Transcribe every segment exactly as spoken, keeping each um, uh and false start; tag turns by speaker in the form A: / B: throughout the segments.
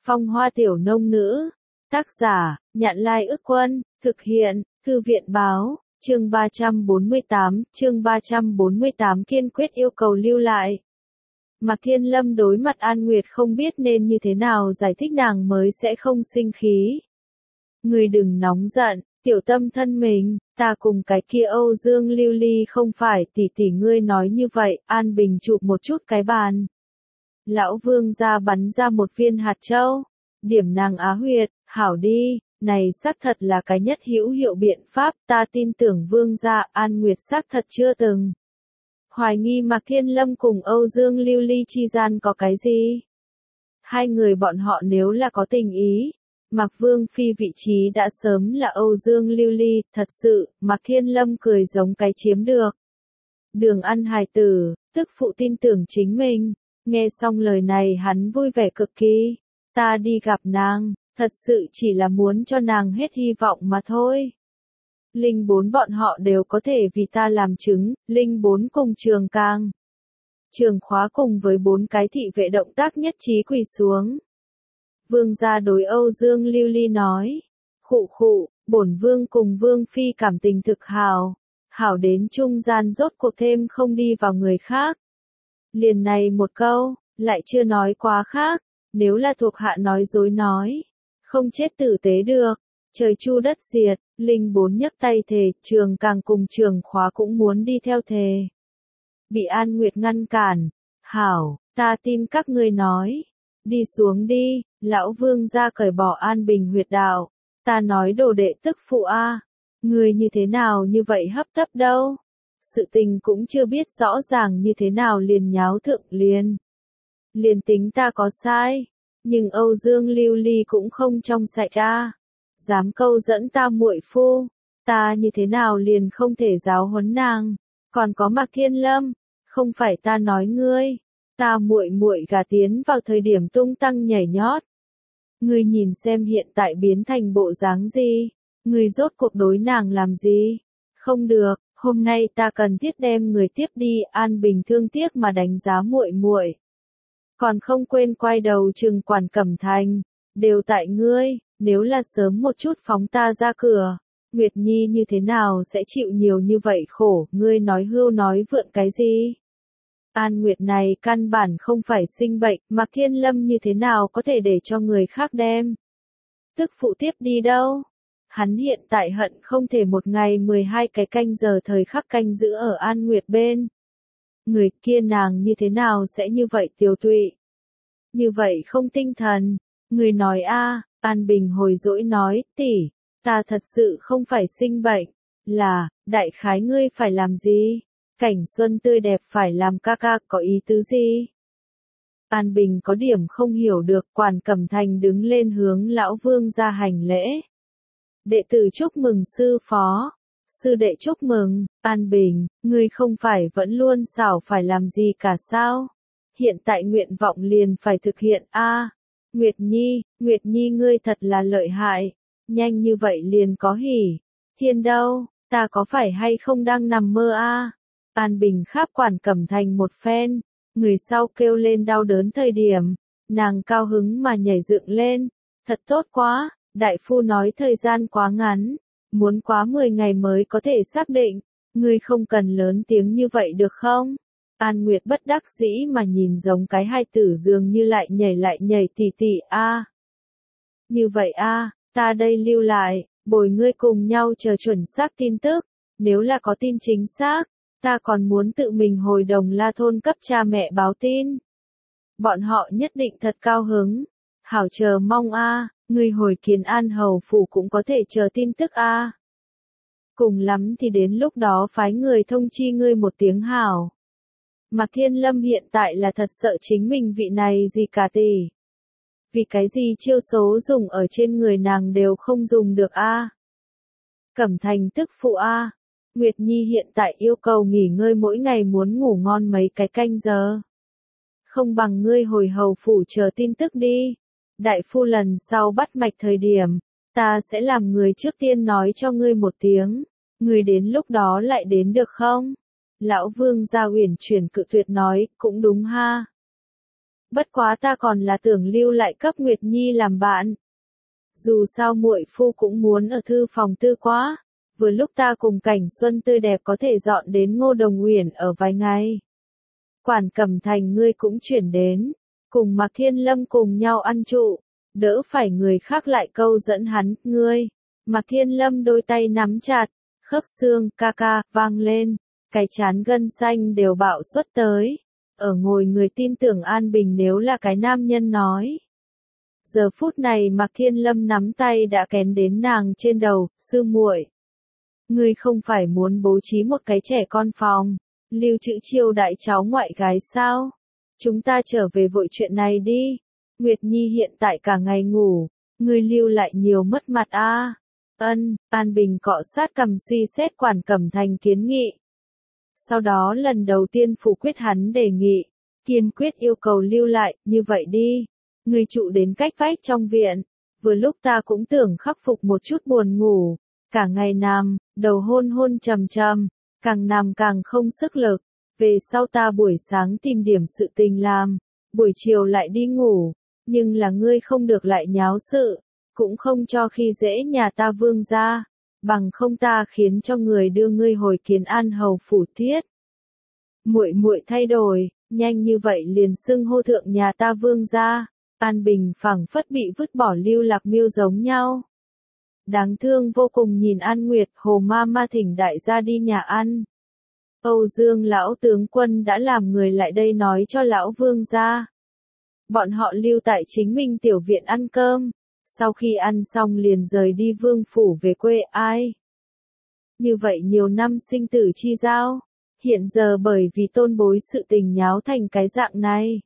A: Phong Hoa Tiểu Nông Nữ. Tác giả, Nhạn Lai Ức Quân. Thực hiện, Thư viện Báo. Chương ba trăm bốn mươi tám, chương ba trăm bốn mươi tám kiên quyết yêu cầu lưu lại. Mạc Thiên Lâm đối mặt An Nguyệt không biết nên như thế nào giải thích nàng mới sẽ không sinh khí. Ngươi đừng nóng giận, tiểu tâm thân mình, ta cùng cái kia Âu Dương Lưu Ly không phải tỷ tỷ ngươi nói như vậy. An Bình chụp một chút cái bàn. Lão Vương ra bắn ra một viên hạt châu. Điểm nàng á huyệt, hảo đi, này xác thật là cái nhất hữu hiệu biện pháp, ta tin tưởng Vương gia. An Nguyệt xác thật chưa từng hoài nghi Mạc Thiên Lâm cùng Âu Dương Lưu Ly chi gian có cái gì. Hai người bọn họ nếu là có tình ý, Mạc Vương phi vị trí đã sớm là Âu Dương Lưu Ly. Thật sự, Mạc Thiên Lâm cười giống cái chiếm được đường ăn hài tử, tức phụ tin tưởng chính mình. Nghe xong lời này hắn vui vẻ cực kỳ. Ta đi gặp nàng, thật sự chỉ là muốn cho nàng hết hy vọng mà thôi. Linh bốn bọn họ đều có thể vì ta làm chứng. Linh bốn cùng Trường Càng, Trường Khóa cùng với bốn cái thị vệ động tác nhất trí quỳ xuống. Vương gia đối Âu Dương Lưu Ly nói. Khụ khụ, bổn vương cùng Vương phi cảm tình thực hào. Hảo đến trung gian rốt cuộc thêm không đi vào người khác. Liền này một câu, lại chưa nói quá khác. Nếu là thuộc hạ nói dối nói, không chết tử tế được. Trời chu đất diệt. Linh bốn nhấc tay thề. Trường Càng cùng Trường Khóa cũng muốn đi theo thề. Bị An Nguyệt ngăn cản. Hảo, ta tin các ngươi nói. Đi xuống đi. Lão Vương ra cởi bỏ An Bình huyệt đạo. Ta nói đồ đệ tức phụ a, à. Người như thế nào như vậy hấp tấp đâu. Sự tình cũng chưa biết rõ ràng như thế nào liền nháo thượng liền. Liền tính ta có sai. Nhưng Âu Dương Lưu Ly cũng không trong sạch a, à. Dám câu dẫn ta muội phu. Ta như thế nào liền không thể giáo huấn nàng. Còn có Mạc Thiên Lâm. Không phải ta nói ngươi. Ta muội muội gả tiến vào thời điểm tung tăng nhảy nhót. Ngươi nhìn xem hiện tại biến thành bộ dáng gì. Ngươi rốt cuộc đối nàng làm gì. Không được, hôm nay ta cần thiết đem người tiếp đi. An Bình thương tiếc mà đánh giá muội muội. Còn không quên quay đầu trừng Quản Cẩm Thành. Đều tại ngươi, nếu là sớm một chút phóng ta ra cửa. Nguyệt Nhi như thế nào sẽ chịu nhiều như vậy khổ. Ngươi nói hưu nói vượn cái gì. An Nguyệt này căn bản không phải sinh bệnh. Mạc Thiên Lâm như thế nào có thể để cho người khác đem tức phụ tiếp đi đâu. Hắn hiện tại hận không thể một ngày mười hai cái canh giờ thời khắc canh giữ ở An Nguyệt bên. Người kia nàng như thế nào sẽ như vậy tiều tụy. Như vậy không tinh thần. Người nói a, à, An Bình hồi dỗi nói, tỷ, ta thật sự không phải sinh bệnh. Là, đại khái ngươi phải làm gì? Cảnh xuân tươi đẹp phải làm ca ca có ý tứ gì? An Bình có điểm không hiểu được. Quản Cẩm Thành đứng lên hướng Lão Vương ra hành lễ. Đệ tử chúc mừng sư phó. Sư đệ chúc mừng. An Bình, ngươi không phải vẫn luôn xảo phải làm gì cả sao? Hiện tại nguyện vọng liền phải thực hiện a. À, Nguyệt Nhi, Nguyệt Nhi ngươi thật là lợi hại. Nhanh như vậy liền có hỉ. Thiên đâu, ta có phải hay không đang nằm mơ a? À? An Bình kháp Quản Cẩm Thành một phen. Người sau kêu lên đau đớn thời điểm. Nàng cao hứng mà nhảy dựng lên. Thật tốt quá. Đại phu nói thời gian quá ngắn, muốn quá mười ngày mới có thể xác định, ngươi không cần lớn tiếng như vậy được không? An Nguyệt bất đắc dĩ mà nhìn giống cái hai tử dường như lại nhảy lại nhảy tỉ tỉ a. À. Như vậy a, à, ta đây lưu lại, bồi ngươi cùng nhau chờ chuẩn xác tin tức, nếu là có tin chính xác, ta còn muốn tự mình hồi Đồng La thôn cấp cha mẹ báo tin. Bọn họ nhất định thật cao hứng, hảo chờ mong a. À. Ngươi hồi Kiến An hầu phủ cũng có thể chờ tin tức a. À. Cùng lắm thì đến lúc đó phái người thông chi ngươi một tiếng hảo. Mạc Thiên Lâm hiện tại là thật sợ chính mình vị này gì cả tỷ. Vì cái gì chiêu số dùng ở trên người nàng đều không dùng được a. À. Cẩm Thành tức phụ a. À. Nguyệt Nhi hiện tại yêu cầu nghỉ ngơi mỗi ngày muốn ngủ ngon mấy cái canh giờ. Không bằng ngươi hồi hầu phủ chờ tin tức đi. Đại phu lần sau bắt mạch thời điểm, ta sẽ làm người trước tiên nói cho ngươi một tiếng, ngươi đến lúc đó lại đến được không? Lão Vương gia uyển chuyển cự tuyệt nói, cũng đúng ha. Bất quá ta còn là tưởng lưu lại cấp Nguyệt Nhi làm bạn. Dù sao muội phu cũng muốn ở thư phòng tư quá, vừa lúc ta cùng cảnh xuân tươi đẹp có thể dọn đến Ngô Đồng Uyển ở vài ngày. Quản Cẩm Thành ngươi cũng chuyển đến, cùng Mạc Thiên Lâm cùng nhau ăn trụ, đỡ phải người khác lại câu dẫn hắn, ngươi. Mạc Thiên Lâm đôi tay nắm chặt, khớp xương ca ca vang lên, cái chán gân xanh đều bạo xuất tới. Ở ngồi người tin tưởng An Bình nếu là cái nam nhân nói. Giờ phút này Mạc Thiên Lâm nắm tay đã kén đến nàng trên đầu, sư muội. Ngươi không phải muốn bố trí một cái trẻ con phòng, lưu trữ chiêu đại cháu ngoại gái sao? Chúng ta trở về vội chuyện này đi. Nguyệt Nhi hiện tại cả ngày ngủ, ngươi lưu lại nhiều mất mặt a. À. Ân, An Bình cọ sát cầm suy xét Quản Cẩm Thành kiến nghị. Sau đó lần đầu tiên phủ quyết hắn đề nghị, kiên quyết yêu cầu lưu lại, như vậy đi. Ngươi trụ đến cách vách trong viện, vừa lúc ta cũng tưởng khắc phục một chút buồn ngủ, cả ngày nằm, đầu hôn hôn trầm trầm, càng nằm càng không sức lực, về sau ta buổi sáng tìm điểm sự tình làm, buổi chiều lại đi ngủ, nhưng là ngươi không được lại nháo sự, cũng không cho khi dễ nhà ta Vương gia, bằng không ta khiến cho người đưa ngươi hồi Kiến An hầu phủ tiết. Muội muội thay đổi, nhanh như vậy liền xưng hô thượng nhà ta Vương gia. An Bình phảng phất bị vứt bỏ lưu lạc miêu giống nhau. Đáng thương vô cùng nhìn An Nguyệt, Hồ ma ma thỉnh đại gia đi nhà ăn. Âu Dương lão tướng quân đã làm người lại đây nói cho lão Vương gia. Bọn họ lưu tại chính mình tiểu viện ăn cơm, sau khi ăn xong liền rời đi vương phủ về quê ai. Như vậy nhiều năm sinh tử chi giao, hiện giờ bởi vì tôn bối sự tình nháo thành cái dạng này.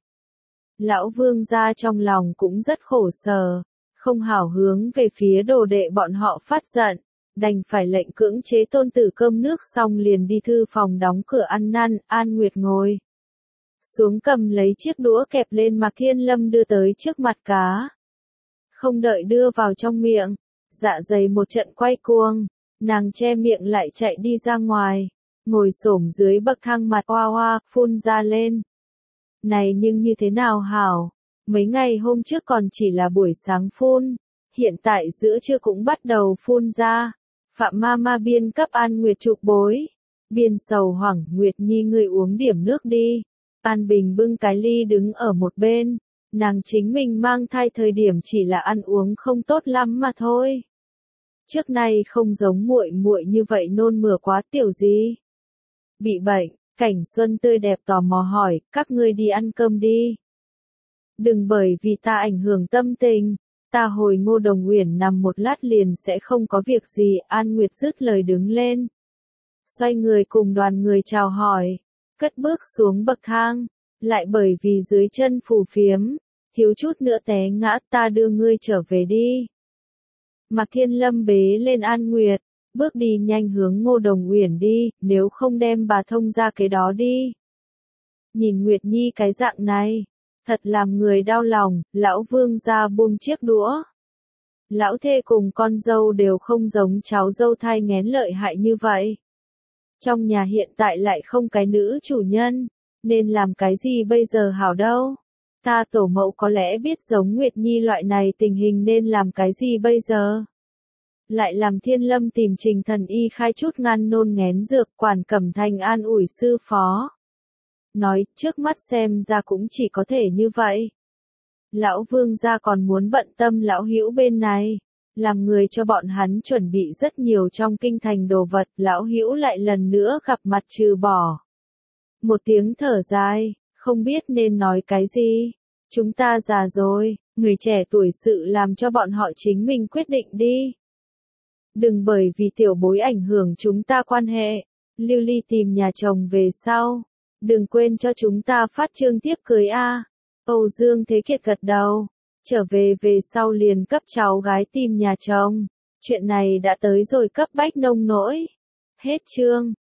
A: Lão Vương gia trong lòng cũng rất khổ sở, không hảo hướng về phía đồ đệ bọn họ phát giận, đành phải lệnh cưỡng chế tôn tử cơm nước xong liền đi thư phòng đóng cửa ăn năn. An Nguyệt ngồi xuống cầm lấy chiếc đũa kẹp lên Mạc Thiên Lâm đưa tới trước mặt cá. Không đợi đưa vào trong miệng, dạ dày một trận quay cuồng, nàng che miệng lại chạy đi ra ngoài, ngồi xổm dưới bậc thang mặt oa oa, phun ra lên. Này nhưng như thế nào hảo, mấy ngày hôm trước còn chỉ là buổi sáng phun, hiện tại giữa trưa cũng bắt đầu phun ra. Phạm ma ma biên cấp An Nguyệt trục bối, biên sầu hoảng, Nguyệt Nhi ngươi uống điểm nước đi. An Bình bưng cái ly đứng ở một bên, nàng chính mình mang thai thời điểm chỉ là ăn uống không tốt lắm mà thôi. Trước nay không giống muội muội như vậy nôn mửa quá tiểu gì. Bị bệnh, Cảnh Xuân tươi đẹp tò mò hỏi, các ngươi đi ăn cơm đi. Đừng bởi vì ta ảnh hưởng tâm tình, ta hồi Ngô Đồng Uyển nằm một lát liền sẽ không có việc gì. An Nguyệt dứt lời đứng lên, xoay người cùng đoàn người chào hỏi, cất bước xuống bậc thang, lại bởi vì dưới chân phù phiếm, thiếu chút nữa té ngã. Ta đưa ngươi trở về đi. Mạc Thiên Lâm bế lên An Nguyệt, bước đi nhanh hướng Ngô Đồng Uyển đi, nếu không đem bà thông ra cái đó đi. Nhìn Nguyệt Nhi cái dạng này, thật làm người đau lòng. Lão Vương gia buông chiếc đũa. Lão thê cùng con dâu đều không giống cháu dâu thai nghén lợi hại như vậy. Trong nhà hiện tại lại không cái nữ chủ nhân, nên làm cái gì bây giờ hảo đâu. Ta tổ mẫu có lẽ biết giống Nguyệt Nhi loại này tình hình nên làm cái gì bây giờ. Lại làm Thiên Lâm tìm Trình Thần y khai chút ngăn nôn nghén dược. Quản Cẩm Thành an ủi sư phó, nói trước mắt xem ra cũng chỉ có thể như vậy. Lão Vương gia còn muốn bận tâm lão hữu bên này, làm người cho bọn hắn chuẩn bị rất nhiều trong kinh thành đồ vật. Lão hữu lại lần nữa gặp mặt trừ bỏ. Một tiếng thở dài, không biết nên nói cái gì. Chúng ta già rồi, người trẻ tuổi sự làm cho bọn họ chính mình quyết định đi. Đừng bởi vì tiểu bối ảnh hưởng chúng ta quan hệ. Lưu Ly tìm nhà chồng về sau, đừng quên cho chúng ta phát trương tiếp cưới a. Âu Dương Thế Kiệt gật đầu, trở về về sau liền cấp cháu gái tìm nhà chồng. Chuyện này đã tới rồi cấp bách nông nỗi. Hết chương.